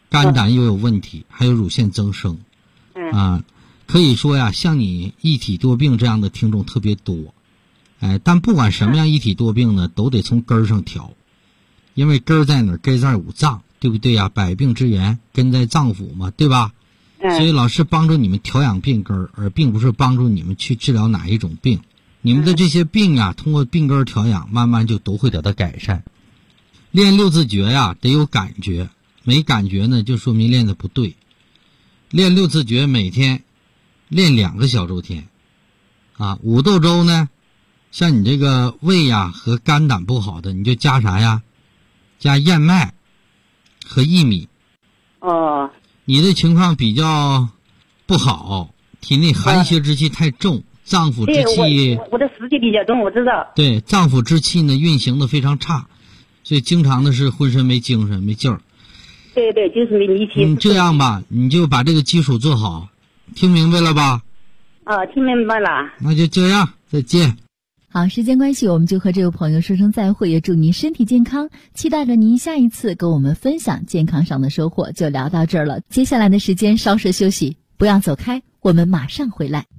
肝胆又有问题，还有乳腺增生。可以说呀，像你一体多病这样的听众特别多。但不管什么样一体多病呢，都得从根儿上调。因为根儿在哪儿？根在五脏，对不对呀？百病之源，根在脏腑嘛，对吧？所以老师帮助你们调养病根儿，而并不是帮助你们去治疗哪一种病。你们的这些病啊，通过病根儿调养，慢慢就都会得到改善。练六字诀呀，得有感觉，没感觉呢，就说明练的不对。练六字诀每天练2个小周天。五豆粥呢，像你这个胃呀和肝胆不好的，你就加啥呀？加燕麦和薏米。你的情况比较不好，体内寒邪之气太重，脏腑之气， 我的湿气比较重，我知道。 对，脏腑之气呢运行的非常差，所以经常的是浑身没精神没劲儿。 对，就是没力气。 这样吧，你就把这个基础做好，听明白了吧？ 听明白了。 那就这样，再见。 好，时间关系，我们就和这位朋友说声再会，也祝您身体健康，期待着您下一次跟我们分享健康上的收获。就聊到这儿了，接下来的时间稍事休息，不要走开，我们马上回来。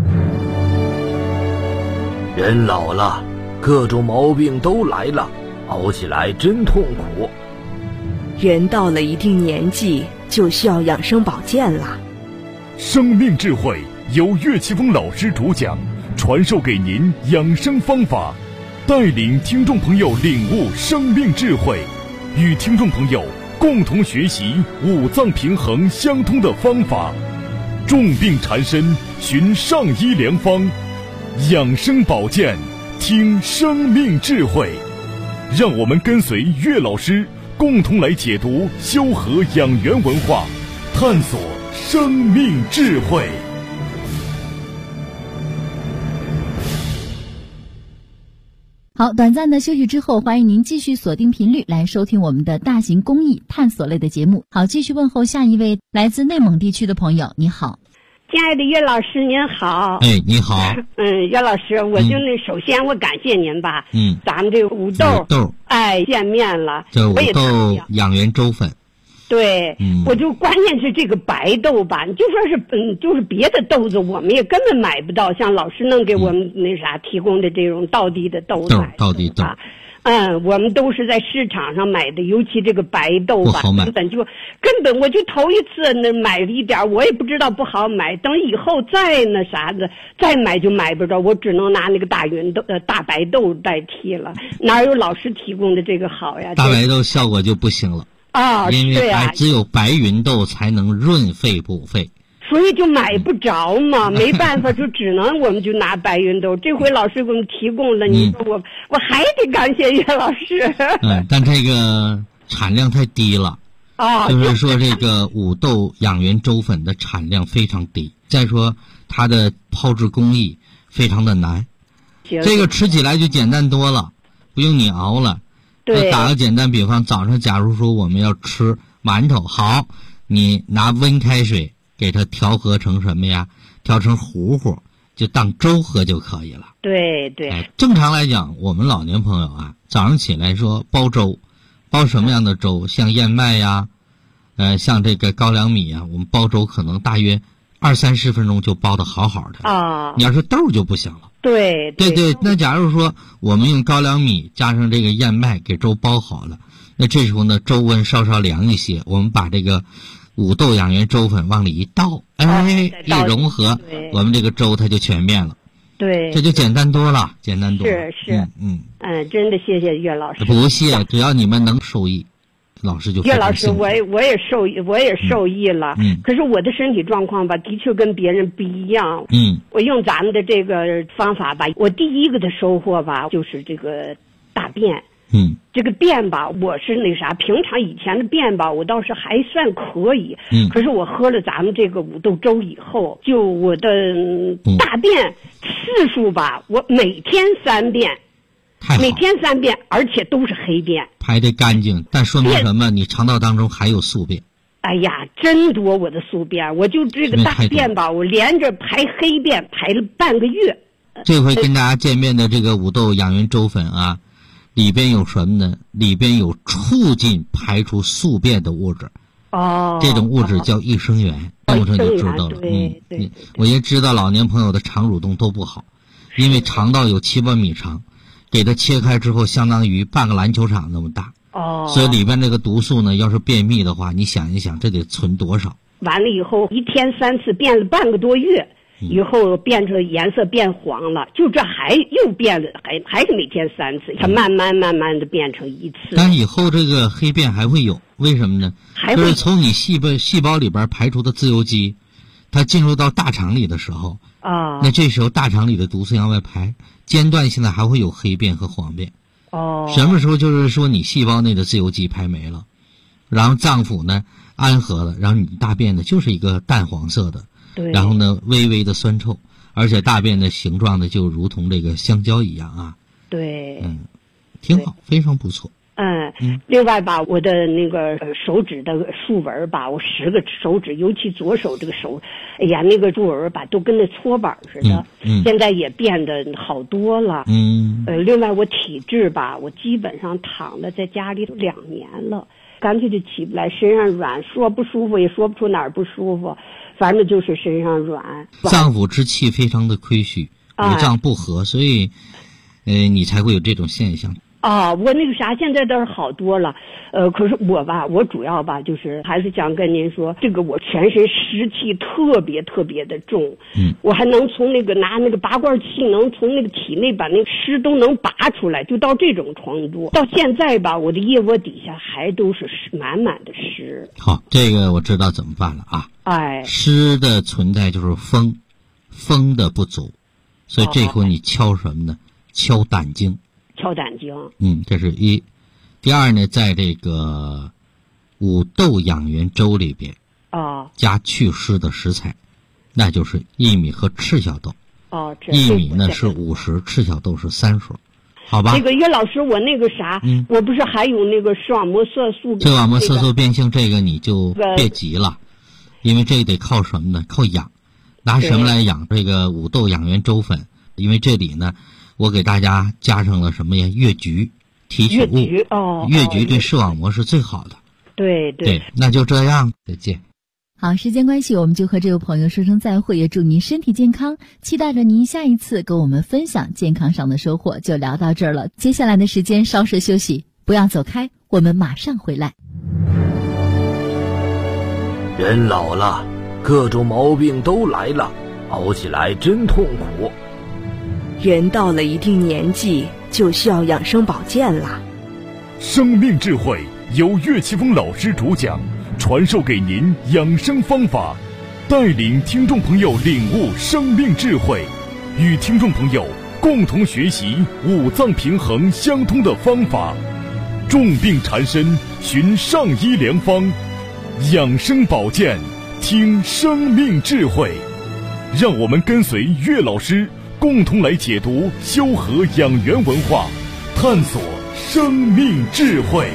人老了，各种毛病都来了，熬起来真痛苦。 人到了一定年纪，就需要养生保健了。 生命智慧由岳奇峰老师主讲，传授给您养生方法，带领听众朋友领悟生命智慧，与听众朋友共同学习五脏平衡相通的方法。重病缠身，寻上医良方，养生保健，听生命智慧。让我们跟随岳老师，共同来解读修和养元文化，探索生命智慧。 好，短暂的休息之后，欢迎您继续锁定频率来收听我们的大型公益探索类的节目。好，继续问候下一位来自内蒙地区的朋友，你好。 亲爱的岳老师您好。 你好。 岳老师，我就首先我感谢您吧。咱们这个五豆见面了。 这五豆养元粥粉。 对，我就关键是这个白豆吧，你就说是就是别的豆子我们也根本买不到，像老师能给我们那啥提供的这种道地的豆子， 道地豆。 我们都是在市场上买的，尤其这个白豆吧，根本我就头一次那买了一点，我也不知道不好买，等以后再那啥子再买就买不着，我只能拿那个大白豆代替了，哪有老师提供的这个好呀？ 大白豆效果就不行了。因为只有白芸豆才能润肺补肺， 所以就买不着嘛，没办法，就只能我们就拿白芸豆。这回老师给我们提供了，你说我还得感谢岳老师。 但这个产量太低了就是说这个五豆养元粥粉的产量非常低，再说它的炮制工艺非常的难，这个吃起来就简单多了，不用你熬了。打个简单比方，早上假如说我们要吃馒头，好，你拿温开水给它调和成什么呀？调成糊糊，就当粥喝就可以了。 对。 正常来讲，我们老年朋友早上起来说煲粥，煲什么样的粥？像燕麦呀，像这个高粱米我们煲粥可能大约20-30分钟就煲得好好的。你要是豆就不行了。 对， 那假如说我们用高粱米加上这个燕麦给粥煲好了，那这时候呢粥温稍稍凉一些，我们把这个五豆养元粥粉往里一倒，一融合，我们这个粥它就全面了。 对， 这就简单多了。是。 真的谢谢岳老师。 不谢，只要你们能受益，老师就岳老师，我也受益了。可是我的身体状况吧，的确跟别人不一样。我用咱们的这个方法吧，我第一个的收获吧，就是这个大便。这个便吧，我是那啥，平常以前的便吧，我倒是还算可以。可是我喝了咱们这个五豆粥以后，就我的大便次数吧，我每天3遍。每天3遍，而且都是黑便， 排得干净，但说明什么？你肠道当中还有宿便。 哎呀，真多我的宿便，我就这个大便吧，我连着排黑便排了半个月。 这回跟大家见面的这个五豆养元粥粉里边有什么呢？里边有促进排出宿便的物质， 这种物质叫益生元，动物上就知道了。我也知道老年朋友的肠蠕动都不好，因为肠道有7、8米长，给它切开之后相当于半个篮球场那么大。所以里边那个毒素呢，要是便秘的话，你想一想，这得存多少？ 完了以后1天3次，变了半个多月，以后变成颜色变黄了，就这又变了，还是每天3次，它慢慢的变成1次。 但以后这个黑便还会有，为什么呢？就是从你细胞里边排出的自由基，它进入到大肠里的时候，那这时候大肠里的毒素向外排，间断性的还会有黑便和黄便。什么时候就是说你细胞内的自由基排没了，然后脏腑呢安和了，然后你大便呢就是一个淡黄色的，然后呢微微的酸臭，而且大便的形状呢就如同这个香蕉一样啊。 对， 挺好，非常不错。 另外吧，我的那个手指的竖纹吧，我10个手指，尤其左手这个手，哎呀，那个竖纹吧，都跟那搓板似的。现在也变得好多了。另外我体质吧，我基本上躺了在家里2年了，干脆就起不来，身上软，说不舒服也说不出哪儿不舒服，反正就是身上软。 脏腑之气非常的亏虚，五脏不和，所以你才会有这种现象。 我那个啥，现在倒是好多了，可是我主要吧，就是还是想跟您说，这个我全身湿气特别的重，我还能从拿那个拔罐器，能从那个体内把那个湿都能拔出来，就到这种程度。到现在吧，我的腋窝底下还都是满满的湿。 好，这个我知道怎么办了啊。湿的存在就是风的不足，所以这回你敲什么呢？敲胆经。 敲胆经。 这是一。第二呢，在这个五豆养元粥里边加祛湿的食材，那就是薏米和赤小豆。薏米呢是50，赤小豆是30，好吧？ 那个岳老师，我那个啥，我不是还有那个视网膜色素？ 视网膜色素变性，这个你就别急了，因为这得靠什么呢？靠养。拿什么来养？这个五豆养元粥粉，因为这里呢。我给大家加上了什么呀？越橘提取物。越橘对视网膜是最好的。对，那就这样，再见。 好，时间关系，我们就和这位朋友说声再会，也祝您身体健康，期待着您下一次跟我们分享健康上的收获。就聊到这儿了，接下来的时间稍事休息，不要走开，我们马上回来。 人老了，各种毛病都来了，熬起来真痛苦。 人到了一定年纪，就需要养生保健了。 生命智慧由岳奇峰老师主讲，传授给您养生方法，带领听众朋友领悟生命智慧，与听众朋友共同学习五脏平衡相通的方法。重病缠身，寻上医良方，养生保健，听生命智慧。让我们跟随岳老师共同来解读修和养元文化，探索生命智慧。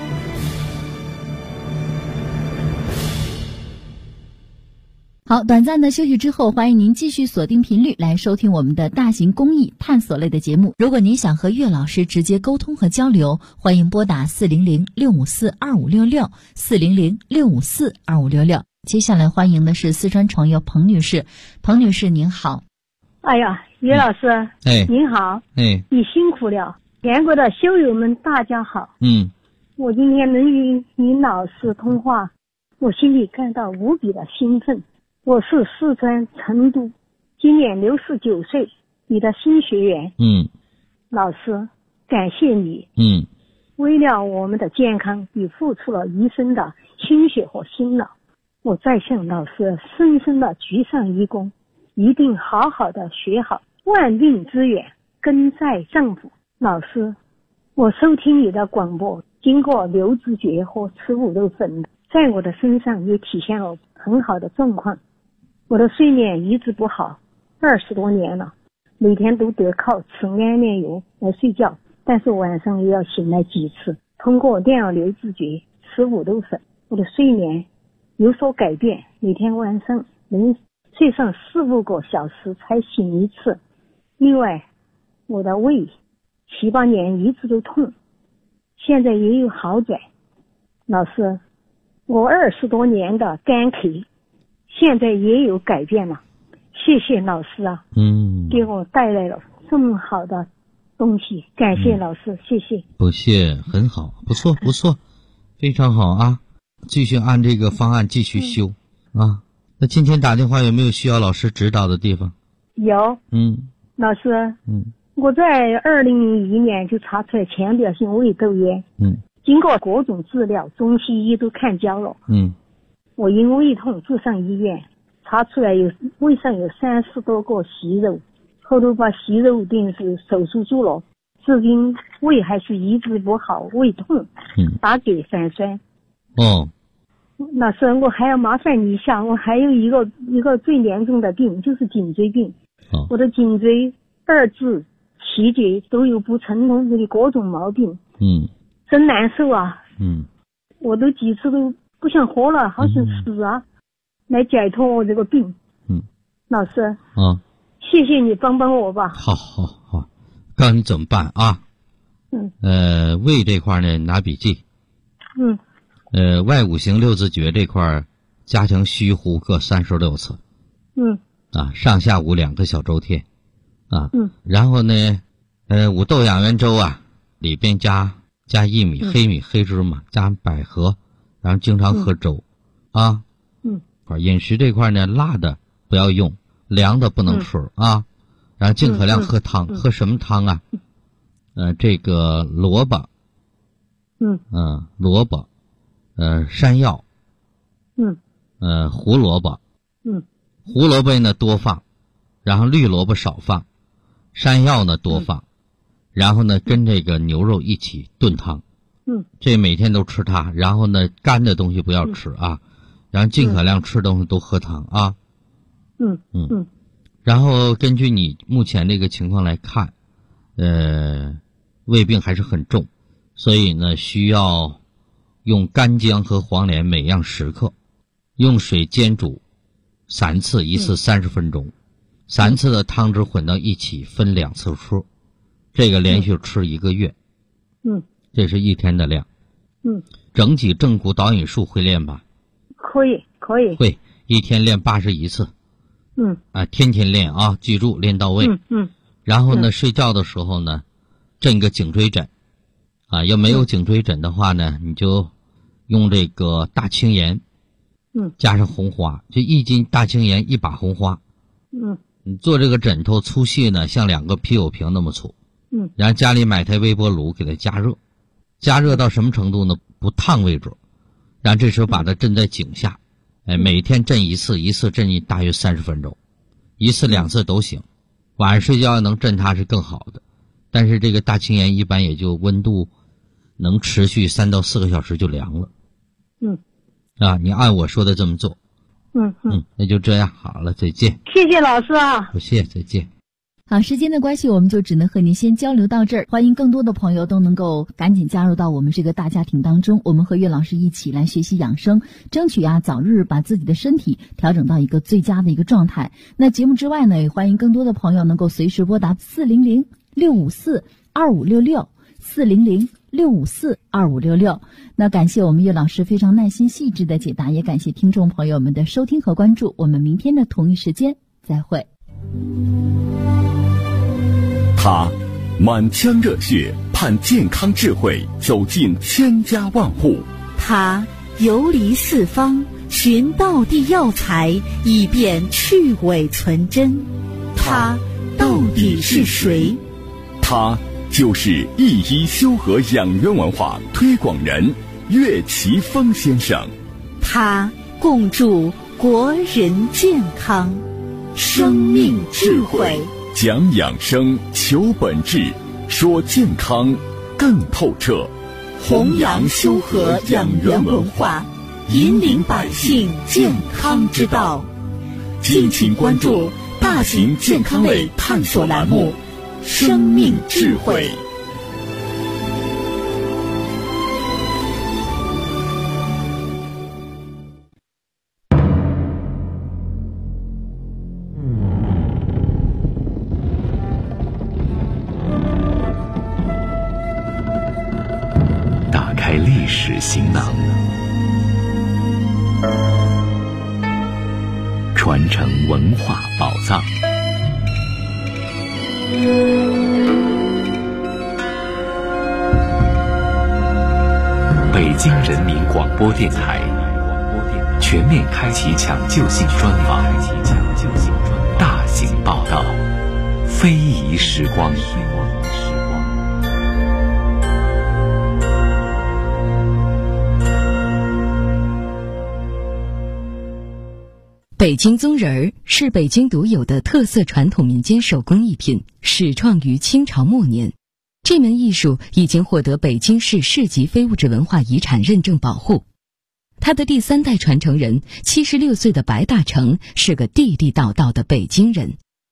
好，短暂的休息之后，欢迎您继续锁定频率来收听我们的大型公益探索类的节目。如果您想和岳老师直接沟通和交流，欢迎拨打400-654-2566 400-654-2566。接下来欢迎的是四川朋友彭女士。彭女士您好。 哎呀，岳老师，您好，你辛苦了。全国的修友们大家好，我今天能与您老师通话，我心里感到无比的兴奋。我是四川成都，今年69岁，你的新学员。老师，感谢你。为了我们的健康，你付出了一生的心血和辛劳。我再向老师深深的鞠上一躬，一定好好的学好，万病之源根在脏腑。老师，我收听你的广播，经过刘知觉和吃五豆粉，在我的身上也体现了很好的状况。我的睡眠一直不好，20多年了，每天都得靠吃安眠药来睡觉，但是晚上也要醒来几次。通过电脑刘知觉吃五豆粉，我的睡眠有所改变，每天晚上能睡上4-5个小时才醒一次。另外，我的胃7、8年一直都痛，现在也有好转。老师， 我20多年的干咳，现在也有改变了。谢谢老师啊，给我带来了这么好的东西，感谢老师，谢谢。 不谢，很好，不错，非常好啊！继续按这个方案继续修啊。那今天打电话有没有需要老师指导的地方？ 有。老师，我在2001年就查出来浅表性胃窦炎。经过各种治疗，中西医都看焦了。我因胃痛住上医院，查出来胃上有30多个息肉，后头把息肉定是手术做了，至今胃还是一直不好，胃痛，打给反酸。老师，我还要麻烦你一下，我还有一个最严重的病，就是颈椎病。我的颈椎2至7节都有不成通的各种毛病。真难受啊。我都几次都不想活了，好想死啊，来解脱我这个病。老师，谢谢你帮帮我吧。 好，告诉你怎么办啊。胃这块呢，拿笔记。外5行6字诀这块加强虚呼各36次。上下午2个小周天。然后呢五豆养元粥啊，里边加薏米、黑米、黑芝麻，加百合，然后经常喝粥啊。饮食这块呢，辣的不要用，凉的不能吃啊。然后尽可量喝汤。喝什么汤啊？这个萝卜。萝卜。山药。胡萝卜。胡萝卜呢多放，然后绿萝卜少放，山药呢多放，然后呢跟这个牛肉一起炖汤。这每天都吃它，然后呢干的东西不要吃啊，然后尽可量吃东西都喝汤啊。然后根据你目前这个情况来看，胃病还是很重，所以呢需要用干姜和黄连每样10克，用水煎煮3次，一次30分钟，3次的汤汁混到一起，分2次吃，这个连续吃1个月。这是1天的量。整体正骨导引术会练吧？ 可以。 会，1天练81次。天天练啊，记住练到位。然后呢，睡觉的时候呢，枕个颈椎枕。要没有颈椎枕的话呢，你就用这个大青盐。加上红花，就1斤大青盐1把红花。你做这个枕头粗细呢，像2个啤酒瓶那么粗。然后家里买台微波炉给它加热到什么程度呢？不烫为止。然后这时候把它枕在颈下，每天枕1次，1次枕大约30分钟，1次2次都行。晚上睡觉能枕它是更好的，但是这个大青盐一般也就温度能持续3到4个小时就凉了。你按我说的这么做。那就这样，好了，再见。 谢谢老师啊。 不谢，再见。 好，时间的关系，我们就只能和您先交流到这儿。欢迎更多的朋友都能够赶紧加入到我们这个大家庭当中，我们和岳老师一起来学习养生，争取早日把自己的身体调整到一个最佳的一个状态。那节目之外呢，也欢迎更多的朋友能够随时拨打400-654-2566，400-654-2566。那感谢我们岳老师非常耐心细致的解答，也感谢听众朋友们的收听和关注。我们明天的同一时间再会。 他满腔热血盼健康智慧走进千家万户， 他游离四方寻道地药材以便去伪存真，他到底是谁？ 他就是一医修和养元文化推广人岳奇峰先生， 他共筑国人健康生命智慧， 讲养生求本质，说健康更透彻， 弘扬修和养元文化，引领百姓健康之道。敬请关注大型健康类探索栏目《生命智慧》。 历史行囊， 传承文化宝藏。北京人民广播电台全面开启抢救性专访，大型报道，非遗时光。 北京宗人儿是北京独有的特色传统民间手工艺品，始创于清朝末年。这门艺术已经获得北京市市级非物质文化遗产认证保护。他的第3代传承人76岁的白大成是个地地道道的北京人。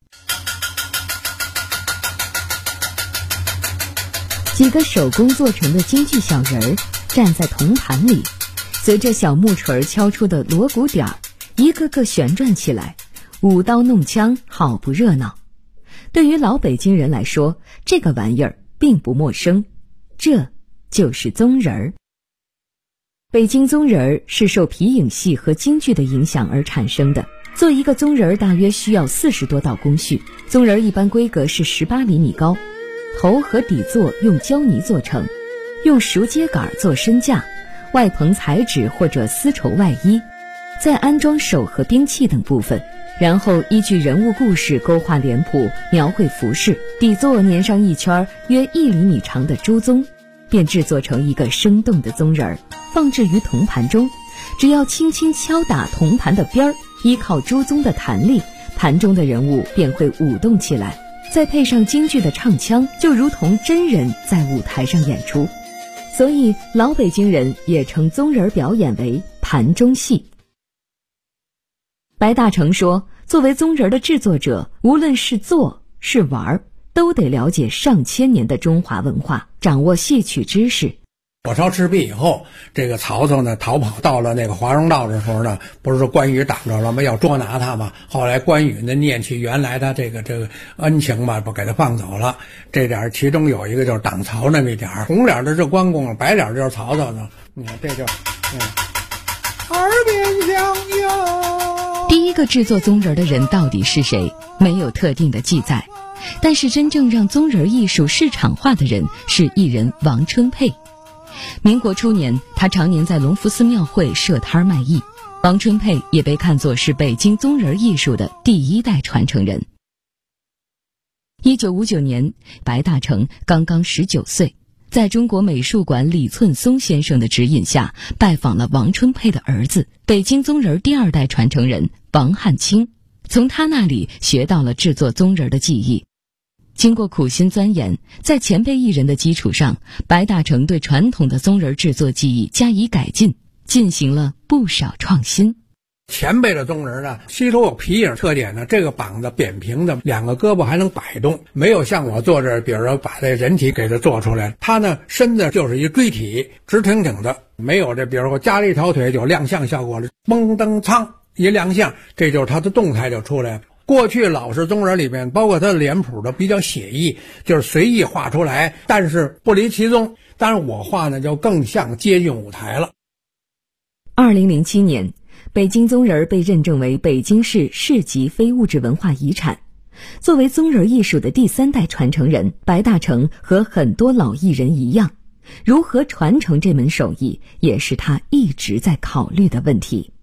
几个手工做成的京剧小人儿站在铜盘里，随着小木锤敲出的锣鼓点儿，一个个旋转起来，舞刀弄枪，好不热闹。对于老北京人来说，这个玩意儿并不陌生，这就是宗人儿。北京宗人儿是受皮影戏和京剧的影响而产生的。做一个宗人儿大约需要40多道工序。宗人儿一般规格是18厘米高，头和底座用胶泥做成，用熟秸秆做身架，外棚彩纸或者丝绸外衣，再安装手和兵器等部分，然后依据人物故事勾画脸谱，描绘服饰，底座粘上一圈约1厘米长的朱宗，便制作成一个生动的宗人儿，放置于铜盘中。只要轻轻敲打铜盘的边儿，依靠朱宗的弹力，盘中的人物便会舞动起来，再配上京剧的唱腔，就如同真人在舞台上演出。所以老北京人也称宗人表演为盘中戏。白大成说，作为宗人的制作者，无论是做是玩，都得了解上千年的中华文化，掌握戏曲知识。 火烧赤壁以后，这个曹操呢逃跑到了那个华容道的时候呢，不是说关羽挡着了吗？要捉拿他嘛。后来关羽呢念起原来他这个恩情嘛，不给他放走了。这点其中有一个就是挡曹那么一点，红脸的是关公，白脸就是曹操呢。你看这就耳边响哟。 第一个制作宗人的人到底是谁？没有特定的记载，但是真正让宗人艺术市场化的人是艺人王春佩。民国初年，他常年在隆福寺庙会设摊卖艺。王春佩也被看作是北京宗人艺术的第1代传承人。1959年，白大成刚刚19岁，在中国美术馆李寸松先生的指引下，拜访了王春佩的儿子，北京宗人第2代传承人王汉卿，从他那里学到了制作宗人的技艺。经过苦心钻研，在前辈艺人的基础上，白大成对传统的宗人制作技艺加以改进，进行了不少创新。 前辈的宗人呢，稀头有皮影特点呢，这个膀子扁平的，2个胳膊还能摆动，没有像我做这，比如说把这人体给它做出来。他呢，身子就是一锥体，直挺挺的，没有这，比如说加了一条腿就亮相效果了，嘣噔噌一亮相，这就是他的动态就出来了。过去老式宗人里面，包括他的脸谱的比较写意，就是随意画出来，但是不离其宗。当然我画呢就更像接近舞台了。 2007年，北京宗人被认证为北京市市级非物质文化遗产。作为宗人艺术的第3代传承人，白大成和很多老艺人一样，如何传承这门手艺，也是他一直在考虑的问题。